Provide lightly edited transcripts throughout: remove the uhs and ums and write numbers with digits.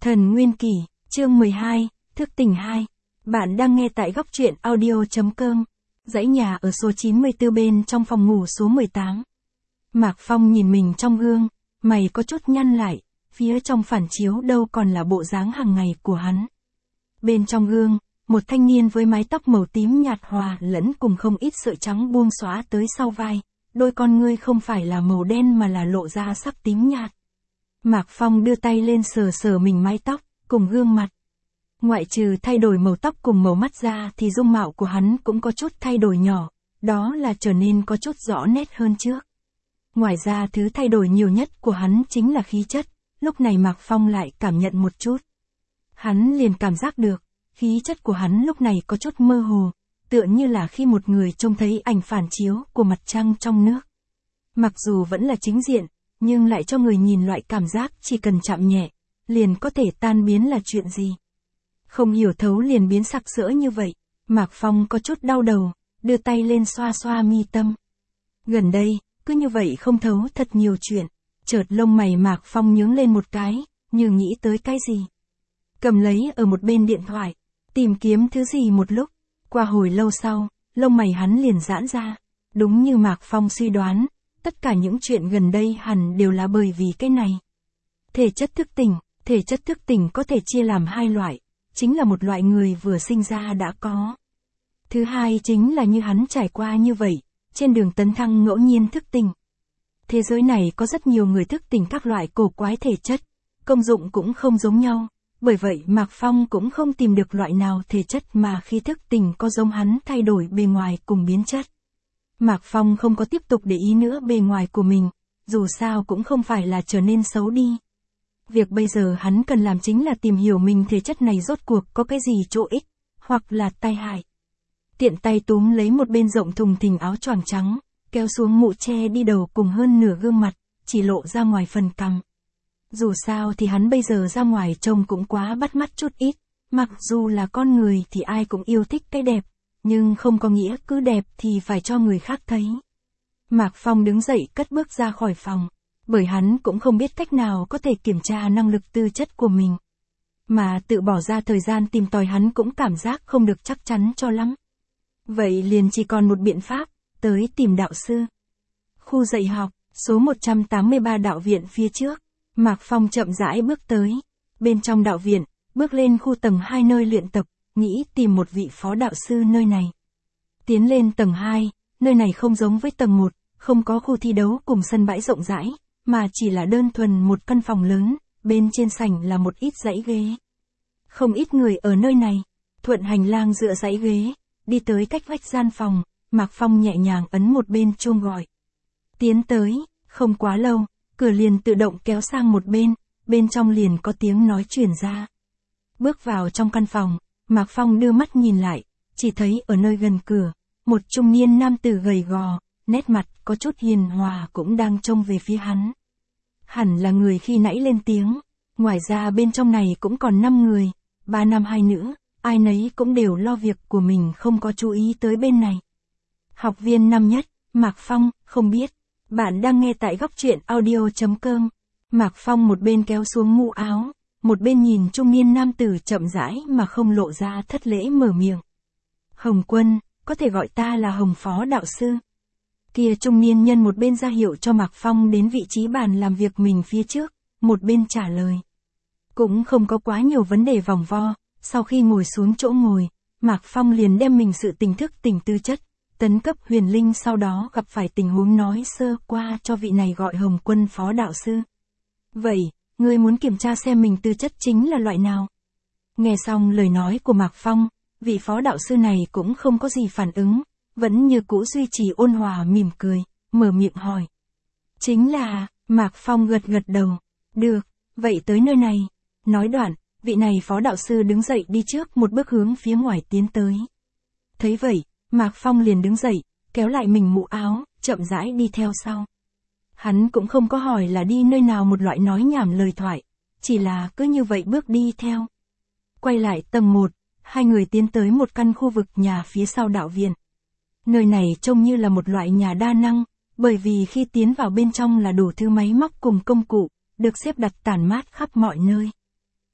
Thần Nguyên Kỷ, chương 12, Thức tỉnh 2. Bạn đang nghe tại góc truyện audio.com. Dãy nhà ở số 94 bên trong phòng ngủ số 18. Mạc Phong nhìn mình trong gương, mày có chút nhăn lại, phía trong phản chiếu đâu còn là bộ dáng hàng ngày của hắn. Bên trong gương, một thanh niên với mái tóc màu tím nhạt hòa lẫn cùng không ít sợi trắng buông xõa tới sau vai, đôi con ngươi không phải là màu đen mà là lộ ra sắc tím nhạt. Mạc Phong đưa tay lên sờ sờ mình mái tóc, cùng gương mặt. Ngoại trừ thay đổi màu tóc cùng màu mắt ra thì dung mạo của hắn cũng có chút thay đổi nhỏ, đó là trở nên có chút rõ nét hơn trước. Ngoài ra thứ thay đổi nhiều nhất của hắn chính là khí chất, lúc này Mạc Phong lại cảm nhận một chút. Hắn liền cảm giác được, khí chất của hắn lúc này có chút mơ hồ, tựa như là khi một người trông thấy ảnh phản chiếu của mặt trăng trong nước. Mặc dù vẫn là chính diện, nhưng lại cho người nhìn loại cảm giác chỉ cần chạm nhẹ, liền có thể tan biến là chuyện gì. Không hiểu thấu liền biến sặc sỡ như vậy, Mạc Phong có chút đau đầu, đưa tay lên xoa xoa mi tâm. Gần đây, cứ như vậy không thấu thật nhiều chuyện, chợt lông mày Mạc Phong nhướng lên một cái, như nghĩ tới cái gì. Cầm lấy ở một bên điện thoại, tìm kiếm thứ gì một lúc, qua hồi lâu sau, lông mày hắn liền giãn ra. Đúng như Mạc Phong suy đoán, tất cả những chuyện gần đây hẳn đều là bởi vì cái này. Thể chất thức tỉnh có thể chia làm hai loại, chính là một loại người vừa sinh ra đã có. Thứ hai chính là như hắn trải qua như vậy, trên đường tấn thăng ngẫu nhiên thức tỉnh. Thế giới này có rất nhiều người thức tỉnh các loại cổ quái thể chất, công dụng cũng không giống nhau, bởi vậy Mạc Phong cũng không tìm được loại nào thể chất mà khi thức tỉnh có giống hắn thay đổi bề ngoài cùng biến chất. Mạc Phong không có tiếp tục để ý nữa bề ngoài của mình, dù sao cũng không phải là trở nên xấu đi. Việc bây giờ hắn cần làm chính là tìm hiểu mình thể chất này rốt cuộc có cái gì chỗ ích, hoặc là tai hại. Tiện tay túm lấy một bên rộng thùng thình áo choàng trắng, kéo xuống mũ che đi đầu cùng hơn nửa gương mặt, chỉ lộ ra ngoài phần cằm. Dù sao thì hắn bây giờ ra ngoài trông cũng quá bắt mắt chút ít, mặc dù là con người thì ai cũng yêu thích cái đẹp, nhưng không có nghĩa cứ đẹp thì phải cho người khác thấy. Mạc Phong đứng dậy cất bước ra khỏi phòng, bởi hắn cũng không biết cách nào có thể kiểm tra năng lực tư chất của mình. Mà tự bỏ ra thời gian tìm tòi hắn cũng cảm giác không được chắc chắn cho lắm. Vậy liền chỉ còn một biện pháp, tới tìm đạo sư. Khu dạy học, số 183 đạo viện phía trước, Mạc Phong chậm rãi bước tới. Bên trong đạo viện, bước lên khu tầng 2 nơi luyện tập, nghĩ tìm một vị phó đạo sư nơi này. Tiến lên tầng 2, nơi này không giống với tầng 1, không có khu thi đấu cùng sân bãi rộng rãi, mà chỉ là đơn thuần một căn phòng lớn, bên trên sảnh là một ít dãy ghế. Không ít người ở nơi này, thuận hành lang dựa dãy ghế, đi tới cách vách gian phòng, Mạc Phong nhẹ nhàng ấn một bên chuông gọi. Tiến tới, không quá lâu, cửa liền tự động kéo sang một bên, bên trong liền có tiếng nói truyền ra. Bước vào trong căn phòng, Mạc Phong đưa mắt nhìn lại, chỉ thấy ở nơi gần cửa, một trung niên nam tử gầy gò, nét mặt có chút hiền hòa cũng đang trông về phía hắn. Hẳn là người khi nãy lên tiếng, ngoài ra bên trong này cũng còn 5 người, 3 nam 2 nữ, ai nấy cũng đều lo việc của mình không có chú ý tới bên này. Học viên năm nhất, Mạc Phong, không biết, bạn đang nghe tại góc truyện audio.com. Mạc Phong một bên kéo xuống mũ áo, một bên nhìn trung niên nam tử chậm rãi mà không lộ ra thất lễ mở miệng. Hồng Quân, có thể gọi ta là Hồng Phó Đạo Sư. Kia trung niên nhân một bên ra hiệu cho Mạc Phong đến vị trí bàn làm việc mình phía trước, một bên trả lời. Cũng không có quá nhiều vấn đề vòng vo, sau khi ngồi xuống chỗ ngồi, Mạc Phong liền đem mình sự thức tỉnh tư chất, tấn cấp huyền linh sau đó gặp phải tình huống nói sơ qua cho vị này gọi Hồng Quân Phó Đạo Sư. Vậy, ngươi muốn kiểm tra xem mình tư chất chính là loại nào? Nghe xong lời nói của Mạc Phong, vị Phó Đạo Sư này cũng không có gì phản ứng, vẫn như cũ duy trì ôn hòa mỉm cười, mở miệng hỏi. Chính là, Mạc Phong gật gật đầu. Được, vậy tới nơi này. Nói đoạn, vị này Phó Đạo Sư đứng dậy đi trước một bước hướng phía ngoài tiến tới. Thấy vậy, Mạc Phong liền đứng dậy, kéo lại mình mũ áo, chậm rãi đi theo sau. Hắn cũng không có hỏi là đi nơi nào một loại nói nhảm lời thoại, chỉ là cứ như vậy bước đi theo. Quay lại tầng 1, hai người tiến tới một căn khu vực nhà phía sau đạo viện. Nơi này trông như là một loại nhà đa năng, bởi vì khi tiến vào bên trong là đủ thứ máy móc cùng công cụ, được xếp đặt tản mát khắp mọi nơi.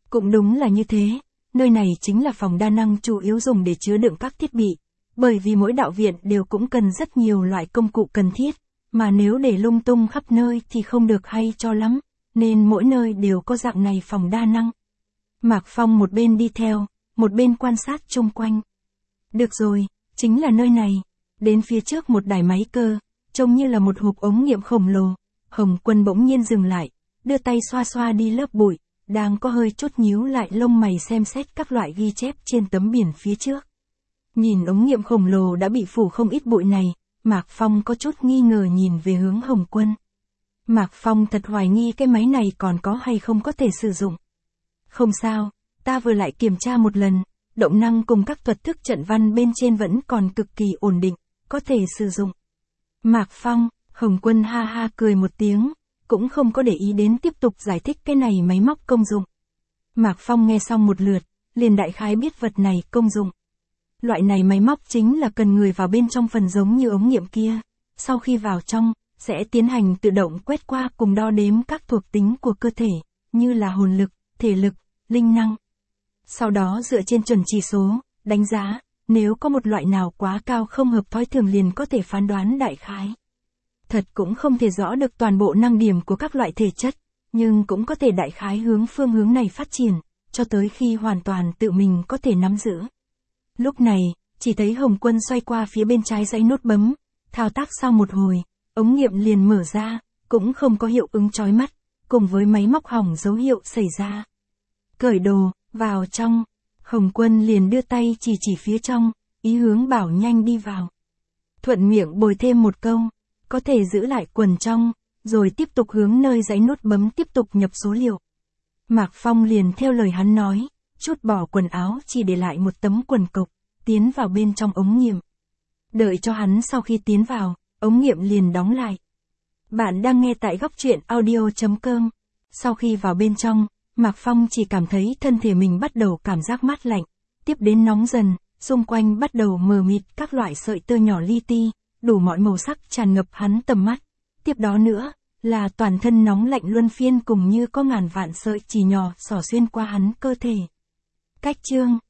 Cũng đúng là như thế, nơi này chính là phòng đa năng chủ yếu dùng để chứa đựng các thiết bị, bởi vì mỗi đạo viện đều cũng cần rất nhiều loại công cụ cần thiết, mà nếu để lung tung khắp nơi thì không được hay cho lắm, nên mỗi nơi đều có dạng này phòng đa năng. Mạc Phong một bên đi theo, một bên quan sát chung quanh. Được rồi, chính là nơi này. Đến phía trước một đài máy cơ, trông như là một hộp ống nghiệm khổng lồ. Hồng Quân bỗng nhiên dừng lại, đưa tay xoa xoa đi lớp bụi, đang có hơi chút nhíu lại lông mày xem xét các loại ghi chép trên tấm biển phía trước. Nhìn ống nghiệm khổng lồ đã bị phủ không ít bụi này, Mạc Phong có chút nghi ngờ nhìn về hướng Hồng Quân. Mạc Phong thật hoài nghi cái máy này còn có hay không có thể sử dụng. Không sao, ta vừa lại kiểm tra một lần, động năng cùng các thuật thức trận văn bên trên vẫn còn cực kỳ ổn định, có thể sử dụng. Mạc Phong, Hồng Quân ha ha cười một tiếng, cũng không có để ý đến tiếp tục giải thích cái này máy móc công dụng. Mạc Phong nghe xong một lượt, liền đại khái biết vật này công dụng. Loại này máy móc chính là cần người vào bên trong phần giống như ống nghiệm kia, sau khi vào trong, sẽ tiến hành tự động quét qua cùng đo đếm các thuộc tính của cơ thể, như là hồn lực, thể lực, linh năng. Sau đó dựa trên chuẩn chỉ số, đánh giá, nếu có một loại nào quá cao không hợp thói thường liền có thể phán đoán đại khái. Thật cũng không thể rõ được toàn bộ năng điểm của các loại thể chất, nhưng cũng có thể đại khái hướng phương hướng này phát triển, cho tới khi hoàn toàn tự mình có thể nắm giữ. Lúc này, chỉ thấy Hồng Quân xoay qua phía bên trái dãy nút bấm, thao tác sau một hồi, ống nghiệm liền mở ra, cũng không có hiệu ứng chói mắt, cùng với máy móc hỏng dấu hiệu xảy ra. Cởi đồ, vào trong, Hồng Quân liền đưa tay chỉ phía trong, ý hướng bảo nhanh đi vào. Thuận miệng bồi thêm một câu, có thể giữ lại quần trong, rồi tiếp tục hướng nơi dãy nút bấm tiếp tục nhập số liệu. Mạc Phong liền theo lời hắn nói, trút bỏ quần áo chỉ để lại một tấm quần cộc, tiến vào bên trong ống nghiệm. Đợi cho hắn sau khi tiến vào, ống nghiệm liền đóng lại. Bạn đang nghe tại góc truyện audio.com. Sau khi vào bên trong, Mạc Phong chỉ cảm thấy thân thể mình bắt đầu cảm giác mát lạnh, tiếp đến nóng dần, xung quanh bắt đầu mờ mịt các loại sợi tơ nhỏ li ti, đủ mọi màu sắc tràn ngập hắn tầm mắt. Tiếp đó nữa, là toàn thân nóng lạnh luân phiên cùng như có ngàn vạn sợi chỉ nhỏ xỏ xuyên qua hắn cơ thể. Cách chương